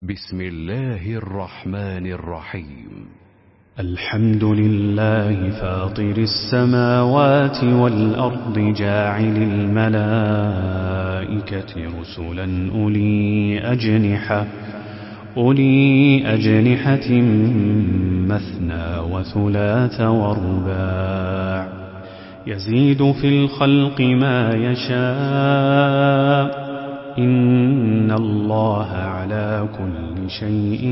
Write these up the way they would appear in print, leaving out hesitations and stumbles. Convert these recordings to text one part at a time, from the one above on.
بسم الله الرحمن الرحيم. الحمد لله فاطر السماوات والأرض جاعل الملائكة رسلا أولي أجنحة مثنى وثلاث ورباع يزيد في الخلق ما يشاء إن الله على كل شيء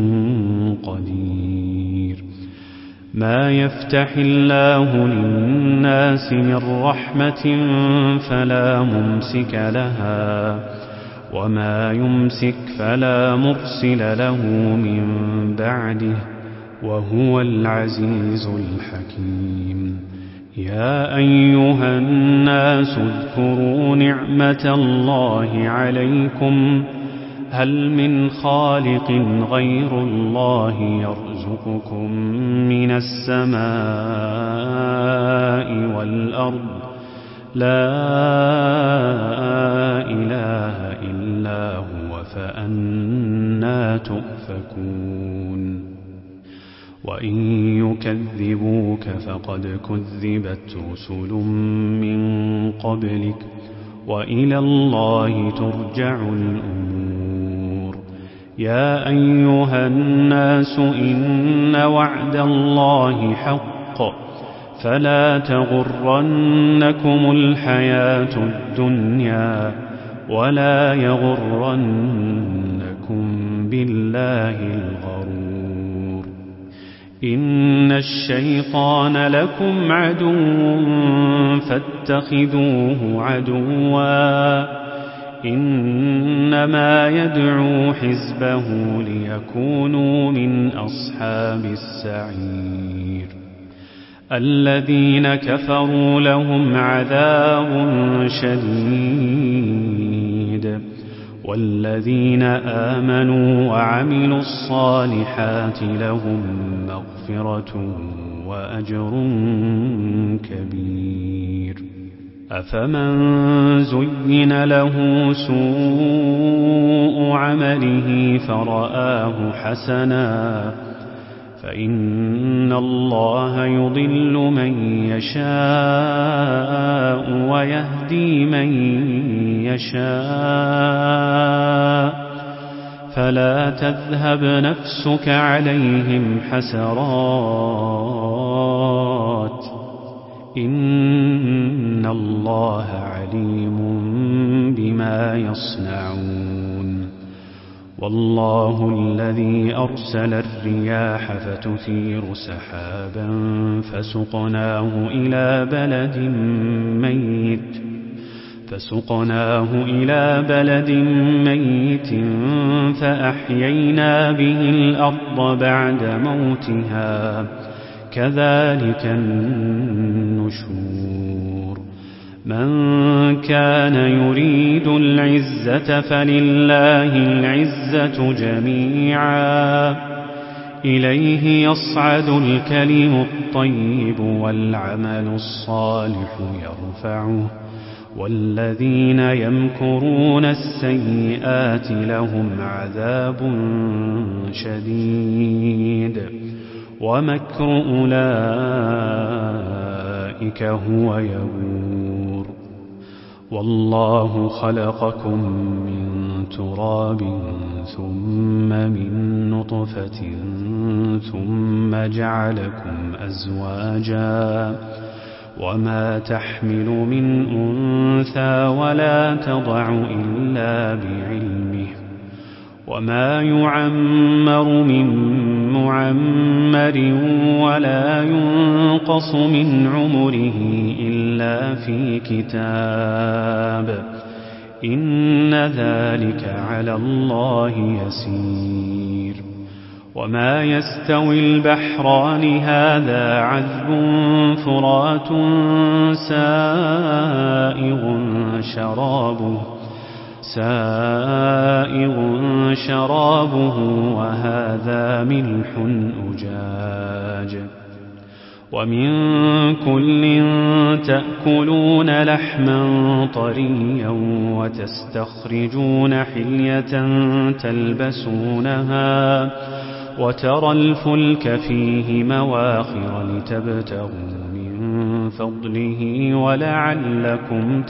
قدير. ما يفتح الله للناس من رحمة فلا ممسك لها وما يمسك فلا مرسل له من بعده وهو العزيز الحكيم. يا أيها الناس اذكروا نعمة الله عليكم هل من خالق غير الله يرزقكم من السماء والأرض لا إله إلا هو فأنى تؤفكون. وإن يكذبوك فقد كذبت رسل من قبلك وإلى الله ترجع الأمور. يا أيها الناس إن وعد الله حق فلا تغرنكم الحياة الدنيا ولا يغرنكم بالله الغرور. إن الشيطان لكم عدو فاتخذوه عدوا إنما يدعو حزبه ليكونوا من أصحاب السعير. الذين كفروا لهم عذاب شديد والذين آمنوا وعملوا الصالحات لهم مغفرة وأجر كبير. أفمن زين له سوء عمله فرآه حسنا فإن الله يضل من يشاء ويهدي من يشاء فلا تذهب نفسك عليهم حسرات إن الله عليم بما يصنعون. والله الذي أرسل الرياح فتثير سحابا فسقناه إلى بلد ميت فأحيينا به الأرض بعد موتها كذلك النشور. من كان يريد العزة فلله العزة جميعا إليه يصعد الكلم الطيب والعمل الصالح يرفعه والذين يمكرون السيئات لهم عذاب شديد ومكر أولئك هو يبور. والله خلقكم من تراب ثم من نطفة ثم جعلكم أزواجا وما تحمل من أنثى ولا تضع إلا بعلمه وما يعمر من معمر ولا ينقص من عمره إلا في كتاب إن ذلك على الله يسير. وما يستوي البحران هذا عذب فرات سائغ شرابه وهذا ملح أجاج ومن كل تأكلون لحما طريا وتستخرجون حلية تلبسونها وترى الفلك فيه مواخر لتبتغوا من فضله ولعلكم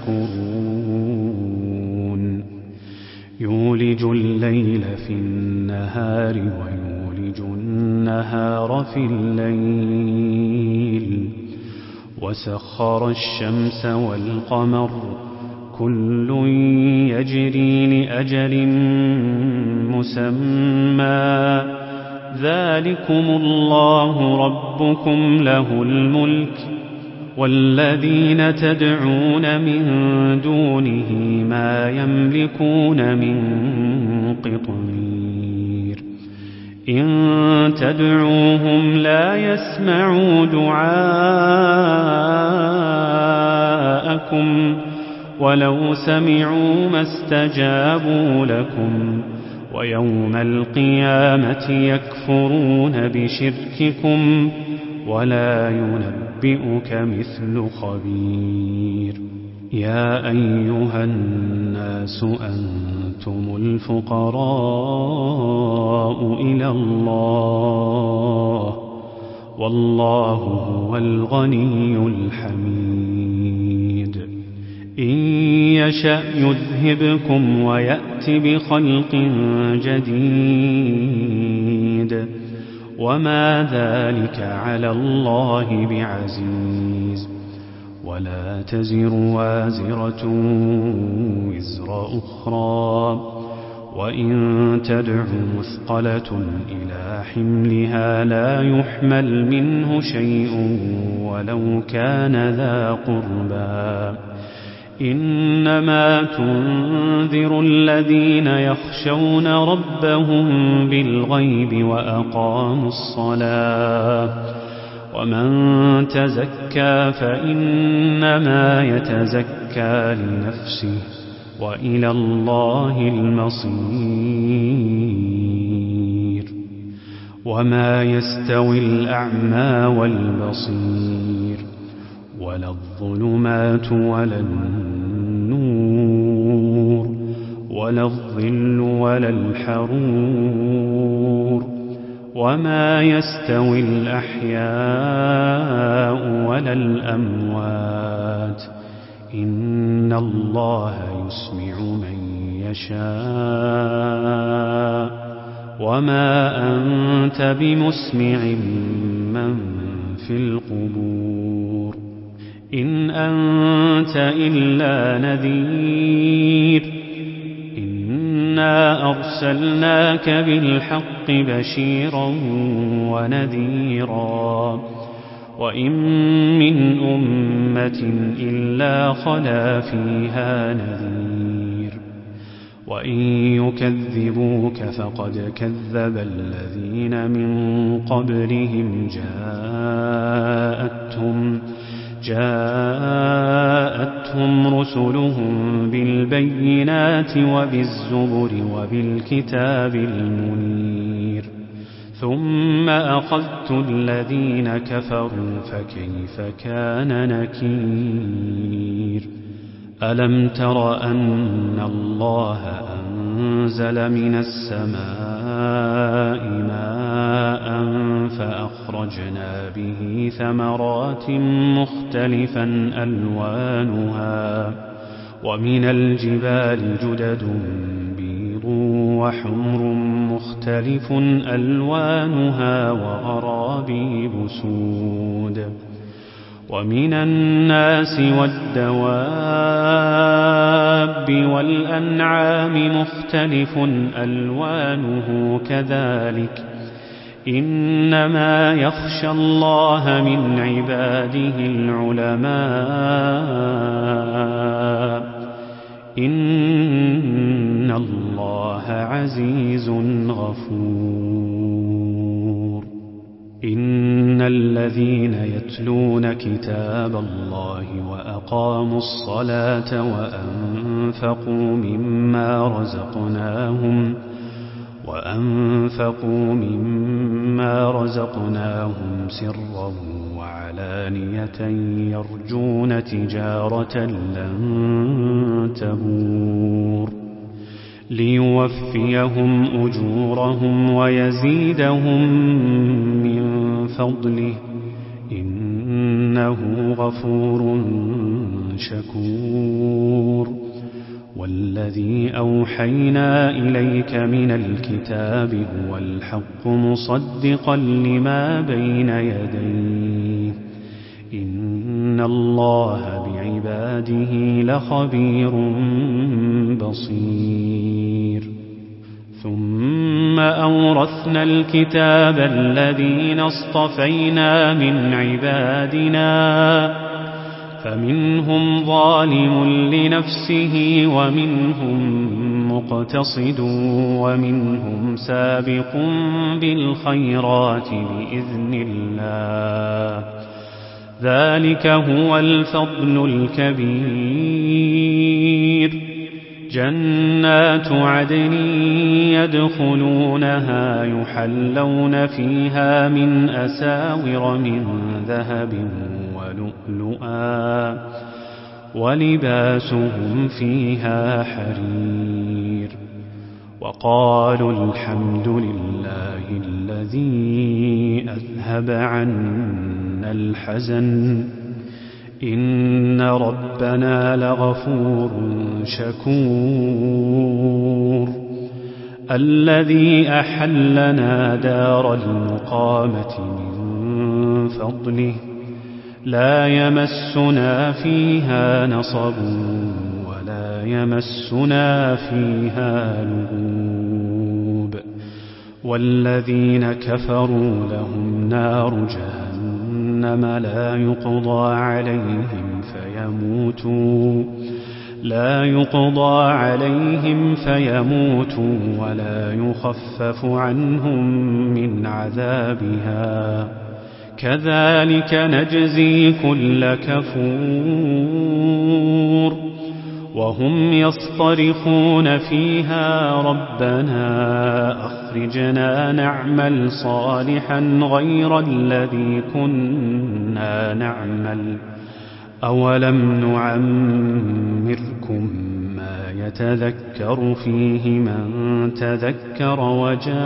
تشكرون يولج الليل في النهار ويولج النهار في الليل وسخر الشمس والقمر كل يجري لأجل مسمى ذلكم الله ربكم له الملك والذين تدعون من دونه ما يملكون من قطمير إن تدعوهم لا يسمعوا دعاءكم ولو سمعوا ما استجابوا لكم ويوم القيامة يكفرون بشرككم ولا ينبئك مثل خبير يا أيها الناس أنتم الفقراء إلى الله والله هو الغني الحميد إن يشأ يذهبكم ويأت بخلق جديد وما ذلك على الله بعزيز ولا تزر وازرة وزر أخرى وإن تدع مثقلة إلى حملها لا يحمل منه شيء ولو كان ذا قربى إنما تنذر الذين يخشون ربهم بالغيب وأقاموا الصلاة ومن تزكى فإنما يتزكى لنفسه وإلى الله المصير وما يستوي الأعمى والبصير ولا الظلمات ولا النور ولا الظل ولا الحرور وما يستوي الأحياء ولا الأموات إن الله يسمع من يشاء وما أنت بمسمع من في القبور إن أنت إلا نذير إنا أرسلناك بالحق بشيرا ونذيرا وإن من أمة إلا خلا فيها نذير وإن يكذبوك فقد كذب الذين من قبلهم جاءتهم رسلهم بالبينات وبالزبر وبالكتاب المنير ثم أخذت الذين كفروا فكيف كان نكير ألم تر أن الله أنزل من السماء ماء فأخرجنا به ثمرات مختلفا ألوانها ومن الجبال جدد بيض وحمر مختلف ألوانها وغرابيب سود ومن الناس والدواب والأنعام مختلف ألوانه كذلك إنما يخشى الله من عباده العلماء إن الله عزيز غفور إن الذين يتلون كتاب الله وأقاموا الصلاة وأنفقوا مما مما رزقناهم سرا وعلانية يرجون تجارة لن تبور ليوفيهم أجورهم ويزيدهم من فضله إنه غفور شكور والذي أوحينا إليك من الكتاب هو الحق مصدقا لما بين يديه إن الله بعباده لخبير بصير ثم أورثنا الكتاب الذين اصطفينا من عبادنا فمنهم ظالم لنفسه ومنهم مقتصد ومنهم سابق بالخيرات بإذن الله ذلك هو الفضل الكبير جنات عدن يدخلونها يحلون فيها من أساور من ذهب ولؤلؤا ولباسهم فيها حرير وقالوا الحمد لله الذي أذهب عنا الحزن إن ربنا لغفور شكور الذي أحلنا دار المقامة من فضله لا يمسنا فيها نصب ولا يمسنا فيها لغوب والذين كفروا لهم نار جهنم لا يقضى عليهم فيموتوا ولا يخفف عنهم من عذابها كذلك نجزي كل كفور وهم يصطرخون فيها ربنا أخرجنا نعمل صالحا غير الذي كنا نعمل أولم نعمركم ما يتذكر فيه من تذكر وجاءكم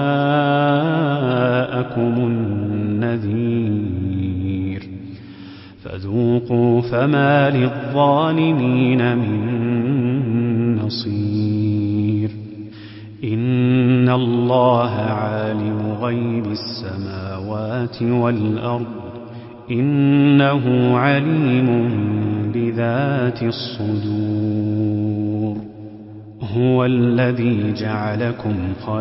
النذير فذوقوا فما للظالمين من نصير إن الله عالم غيب السماوات والأرض إنه عليم بذات الصدور هو الذي جعلكم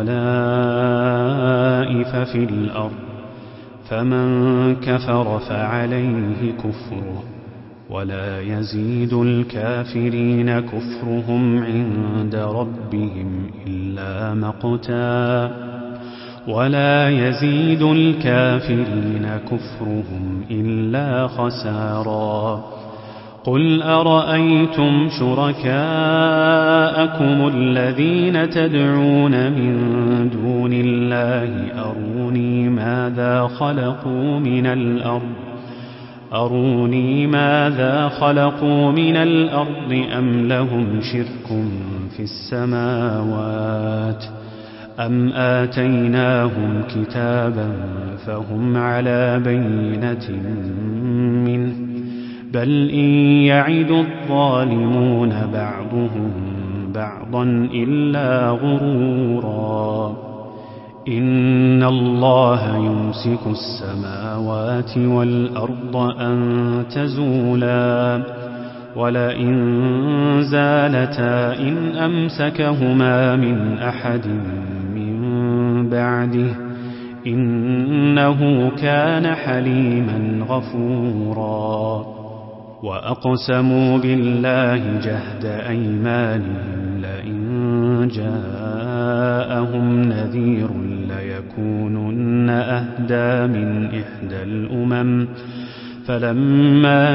خلائف في الأرض فمن كفر فعليه كفره ولا يزيد الكافرين كفرهم عند ربهم إلا مقتا ولا يزيد الكافرين كفرهم إلا خسارا قل أرأيتم شركاءكم الذين تدعون من دون الله أروني ماذا خلقوا من الأرض أم لهم شرك في السماوات أم آتيناهم كتابا فهم على بينة منه بل إن يعد الظالمون بعضهم بعضا إلا غرورا إن الله يمسك السماوات والأرض أن تزولا ولئن زالتا إن أمسكهما من أحد من بعده إنه كان حليما غفورا وأقسموا بالله جهد أيمانهم لئن جاءهم نذير ليكونن أهدى من إحدى الأمم فلما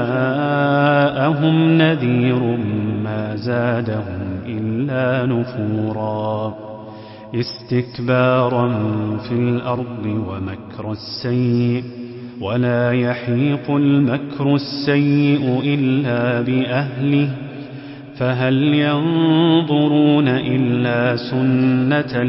جاءهم نذير ما زادهم إلا نفورا استكبارا في الأرض ومكر السيء ولا يحيق المكر السيء إلا بأهله فهل ينظرون إلا سنة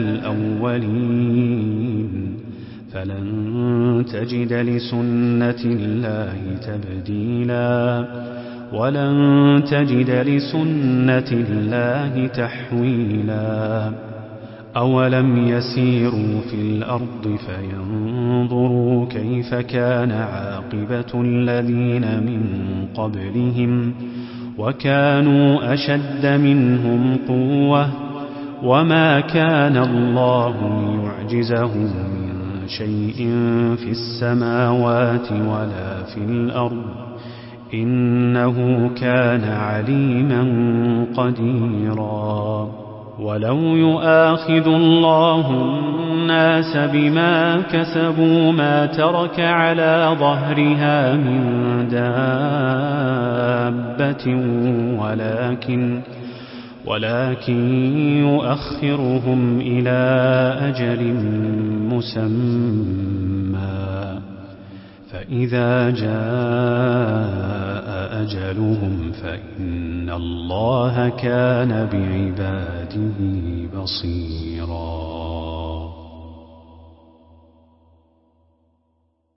الأولين فلن تجد لسنة الله تبديلا ولن تجد لسنة الله تحويلا أولم يسيروا في الأرض فينظروا كيف كان عاقبة الذين من قبلهم وكانوا أشد منهم قوة وما كان الله ليعجزه من شيء في السماوات ولا في الأرض إنه كان عليما قديرا ولو يؤاخذ الله الناس بما كسبوا ما ترك على ظهرها من دابة ولكن يؤخرهم إلى أجل مسمى فإذا جاء أجلهم فإن الله كان بعباده بصيرا